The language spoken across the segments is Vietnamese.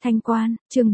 Thanh Quan, chương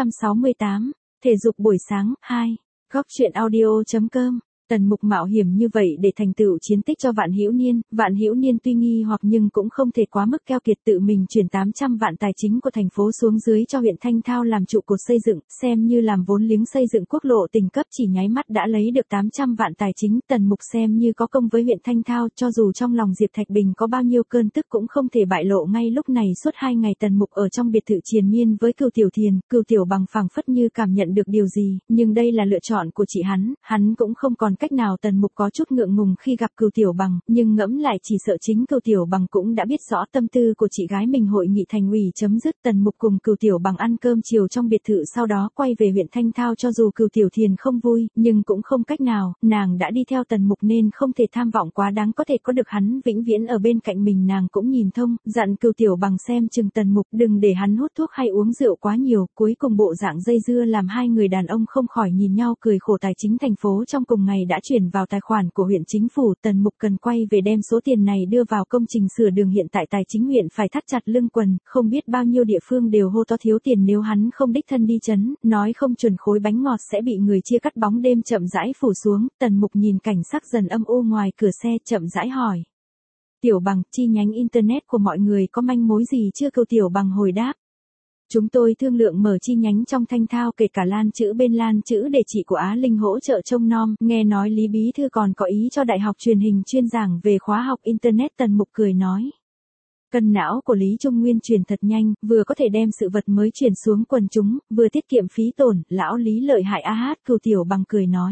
468, thể dục buổi sáng, 2. Góc truyện audio.com. Tần Mục mạo hiểm như vậy để thành tựu chiến tích cho Vạn Hữu Niên tuy nghi hoặc nhưng cũng không thể quá mức keo kiệt, tự mình chuyển 800 vạn tài chính của thành phố xuống dưới cho huyện Thanh Thao làm trụ cột xây dựng, xem như làm vốn liếng xây dựng quốc lộ tỉnh cấp, chỉ nháy mắt đã lấy được 800 vạn tài chính. Tần Mục xem như có công với huyện Thanh Thao, cho dù trong lòng Diệp Thạch Bình có bao nhiêu cơn tức cũng không thể bại lộ ngay lúc này. Suốt 2 ngày Tần Mục ở trong biệt thự triền miên với Cửu Tiểu Thiền, Cửu Tiểu Bằng phảng phất như cảm nhận được điều gì, nhưng đây là lựa chọn của chị hắn cũng không còn cách nào. Tần Mục có chút ngượng ngùng khi gặp Cửu Tiểu Bằng, nhưng ngẫm lại chỉ sợ chính Cửu Tiểu Bằng cũng đã biết rõ tâm tư của chị gái mình. Hội nghị thành ủy chấm dứt, Tần Mục cùng Cửu Tiểu Bằng ăn cơm chiều trong biệt thự, sau đó quay về huyện Thanh Thao. Cho dù Cửu Tiểu Thiền không vui, nhưng cũng không cách nào, nàng đã đi theo Tần Mục nên không thể tham vọng quá đáng, có thể có được hắn vĩnh viễn ở bên cạnh mình nàng cũng nhìn thông, dặn Cửu Tiểu Bằng xem chừng Tần Mục, đừng để hắn hút thuốc hay uống rượu quá nhiều. Cuối cùng bộ dạng dây dưa làm hai người đàn ông không khỏi nhìn nhau cười khổ. Tài chính thành phố trong cùng ngày đã chuyển vào tài khoản của huyện chính phủ, Tần Mục cần quay về đem số tiền này đưa vào công trình sửa đường. Hiện tại tài chính huyện phải thắt chặt lưng quần, không biết bao nhiêu địa phương đều hô to thiếu tiền, nếu hắn không đích thân đi chấn, nói không chuẩn khối bánh ngọt sẽ bị người chia cắt. Bóng đêm chậm rãi phủ xuống, Tần Mục nhìn cảnh sắc dần âm u ngoài cửa xe, chậm rãi hỏi: Tiểu Bằng, chi nhánh internet của mọi người có manh mối gì chưa? Cửu Tiểu Bằng hồi đáp: Chúng tôi thương lượng mở chi nhánh trong Thanh Thao, kể cả Lan Chữ. Bên Lan Chữ để chị của Á Linh hỗ trợ trông nom, nghe nói Lý Bí Thư còn có ý cho đại học truyền hình chuyên giảng về khóa học internet. Tần Mục cười nói: Cân não của Lý Trung Nguyên chuyển thật nhanh, vừa có thể đem sự vật mới chuyển xuống quần chúng, vừa tiết kiệm phí tổn, lão Lý lợi hại a hát. Cửu Tiểu Bằng cười nói: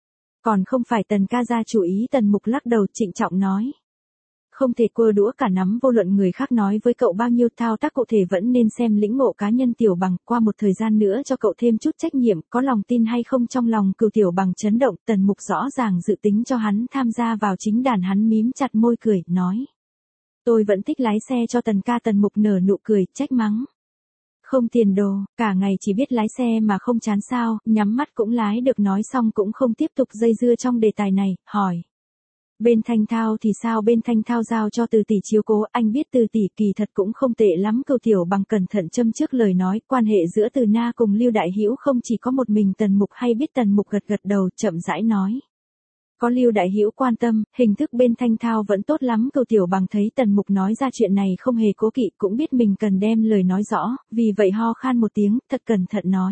Còn không phải Tần ca ra chủ ý. Tần Mục lắc đầu trịnh trọng nói: Không thể cua đũa cả nắm, vô luận người khác nói với cậu bao nhiêu, thao tác cụ thể vẫn nên xem lĩnh ngộ cá nhân. Tiểu Bằng, qua một thời gian nữa cho cậu thêm chút trách nhiệm, có lòng tin hay không? Trong lòng Cửu Tiểu Bằng chấn động, Tần Mục rõ ràng dự tính cho hắn tham gia vào chính đàn. Hắn mím chặt môi cười, nói: Tôi vẫn thích lái xe cho Tần ca. Tần Mục nở nụ cười, trách mắng: Không tiền đồ, cả ngày chỉ biết lái xe mà không chán sao? Nhắm mắt cũng lái được. Nói xong cũng không tiếp tục dây dưa trong đề tài này, hỏi: Bên Thanh Thao thì sao? Bên Thanh Thao giao cho Từ tỷ chiếu cố, anh biết Từ tỷ kỳ thật cũng không tệ lắm. Cửu Tiểu Bằng cẩn thận châm trước lời nói, quan hệ giữa Từ Na cùng Lưu Đại Hữu không chỉ có một mình. Tần Mục hay biết. Tần Mục gật gật đầu, chậm rãi nói: Có Lưu Đại Hữu quan tâm, hình thức bên Thanh Thao vẫn tốt lắm. Cửu Tiểu Bằng thấy Tần Mục nói ra chuyện này không hề cố kỵ, cũng biết mình cần đem lời nói rõ, vì vậy ho khan một tiếng, thật cẩn thận nói: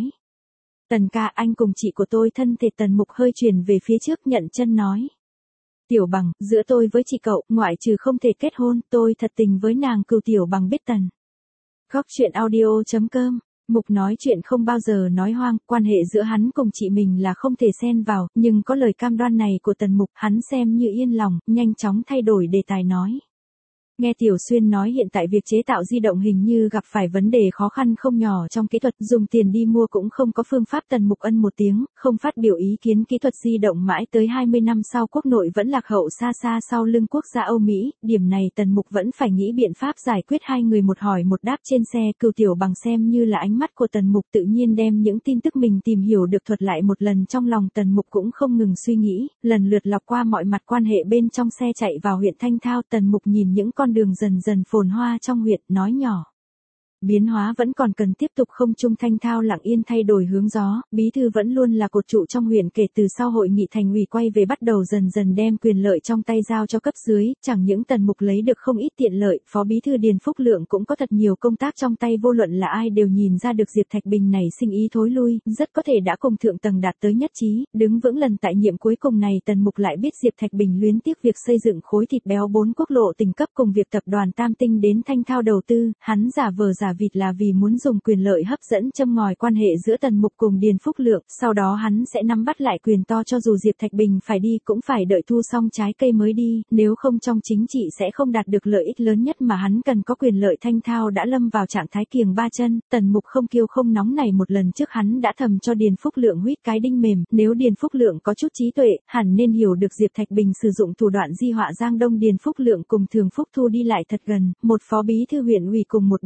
Tần ca, anh cùng chị của tôi thân thể. Tần Mục hơi chuyển về phía trước, nhận chân nói: Tiểu Bằng, giữa tôi với chị cậu, ngoại trừ không thể kết hôn, tôi thật tình với nàng. Cửu Tiểu Bằng biết Tần. Góc truyện audio.com. Mục nói chuyện không bao giờ nói hoang, quan hệ giữa hắn cùng chị mình là không thể xen vào, nhưng có lời cam đoan này của Tần Mục, hắn xem như yên lòng, nhanh chóng thay đổi đề tài nói: Nghe Tiểu Xuyên nói hiện tại việc chế tạo di động hình như gặp phải vấn đề khó khăn không nhỏ trong kỹ thuật, dùng tiền đi mua cũng không có phương pháp. Tần Mục ân một tiếng, không phát biểu ý kiến. Kỹ thuật di động mãi tới 20 năm sau, quốc nội vẫn lạc hậu xa xa sau lưng quốc gia Âu Mỹ, điểm này Tần Mục vẫn phải nghĩ biện pháp giải quyết. Hai người một hỏi một đáp trên xe, Cửu Tiểu Bằng xem như là ánh mắt của Tần Mục, tự nhiên đem những tin tức mình tìm hiểu được thuật lại một lần. Trong lòng Tần Mục cũng không ngừng suy nghĩ, lần lượt lọc qua mọi mặt quan hệ. Bên trong xe chạy vào huyện Thanh Thao, Tần Mục nhìn những con đường dần dần phồn hoa trong huyện, nói nhỏ: Biến hóa vẫn còn cần tiếp tục. Không trung Thanh Thao lặng yên thay đổi hướng gió, bí thư vẫn luôn là cột trụ trong huyện. Kể từ sau hội nghị thành ủy quay về, bắt đầu dần dần đem quyền lợi trong tay giao cho cấp dưới, chẳng những Tần Mục lấy được không ít tiện lợi, phó bí thư Điền Phúc Lượng cũng có thật nhiều công tác trong tay. Vô luận là ai đều nhìn ra được Diệp Thạch Bình này sinh ý thối lui, rất có thể đã cùng thượng tầng đạt tới nhất trí, đứng vững lần tại nhiệm cuối cùng này. Tần Mục lại biết Diệp Thạch Bình luyến tiếc việc xây dựng khối thịt béo 4 quốc lộ tỉnh cấp cùng việc tập đoàn Tam Tinh đến Thanh Thao đầu tư, hắn giả vờ giả vịt là vì muốn dùng quyền lợi hấp dẫn châm ngòi quan hệ giữa Tần Mục cùng Điền Phúc Lượng, sau đó hắn sẽ nắm bắt lại quyền to. Cho dù Diệp Thạch Bình phải đi cũng phải đợi thu xong trái cây mới đi, nếu không trong chính trị sẽ không đạt được lợi ích lớn nhất mà hắn cần có quyền lợi. Thanh Thao đã lâm vào trạng thái kiềng ba chân, Tần Mục không kiêu không nóng này. Một lần trước hắn đã thầm cho Điền Phúc Lượng huýt cái đinh mềm, nếu Điền Phúc Lượng có chút trí tuệ, hẳn nên hiểu được Diệp Thạch Bình sử dụng thủ đoạn di họa Giang Đông. Điền Phúc Lượng cùng Thường Phúc Thu đi lại thật gần, một phó bí thư huyện ủy cùng một bí thư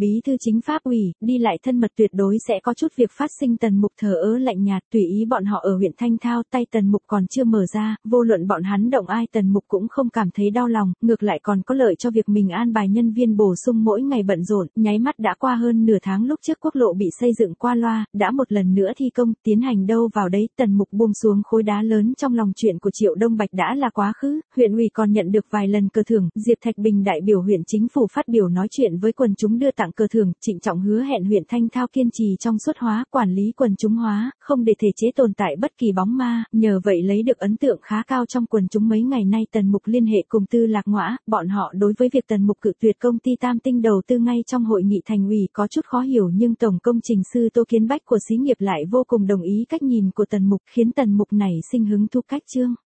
chính pháp ủy, đi lại thân mật tuyệt đối sẽ có chút việc phát sinh. Tần Mục thờ ơ lạnh nhạt tùy ý bọn họ ở huyện Thanh Thao, tay Tần Mục còn chưa mở ra, vô luận bọn hắn động ai Tần Mục cũng không cảm thấy đau lòng, ngược lại còn có lợi cho việc mình an bài nhân viên bổ sung mỗi ngày bận rộn. Nháy mắt đã qua hơn nửa tháng lúc trước quốc lộ bị xây dựng qua loa, đã một lần nữa thi công, tiến hành đâu vào đấy. Tần Mục buông xuống khối đá lớn trong lòng chuyện của Triệu Đông Bạch đã là quá khứ, huyện ủy còn nhận được vài lần cờ thưởng, Diệp Thạch Bình đại biểu huyện chính phủ phát biểu nói chuyện với quần chúng đưa tặng cờ thưởng, trịnh trọng hứa hẹn huyện Thanh Thao kiên trì trong suốt hóa, quản lý quần chúng hóa, không để thể chế tồn tại bất kỳ bóng ma, nhờ vậy lấy được ấn tượng khá cao trong quần chúng. Mấy ngày nay Tần Mục liên hệ cùng Tư Lạc Ngõa, bọn họ đối với việc Tần Mục cự tuyệt công ty Tam Tinh đầu tư ngay trong hội nghị thành ủy có chút khó hiểu, nhưng tổng công trình sư Tô Kiến Bách của xí nghiệp lại vô cùng đồng ý cách nhìn của Tần Mục, khiến Tần Mục nảy sinh hứng thú. Cách chương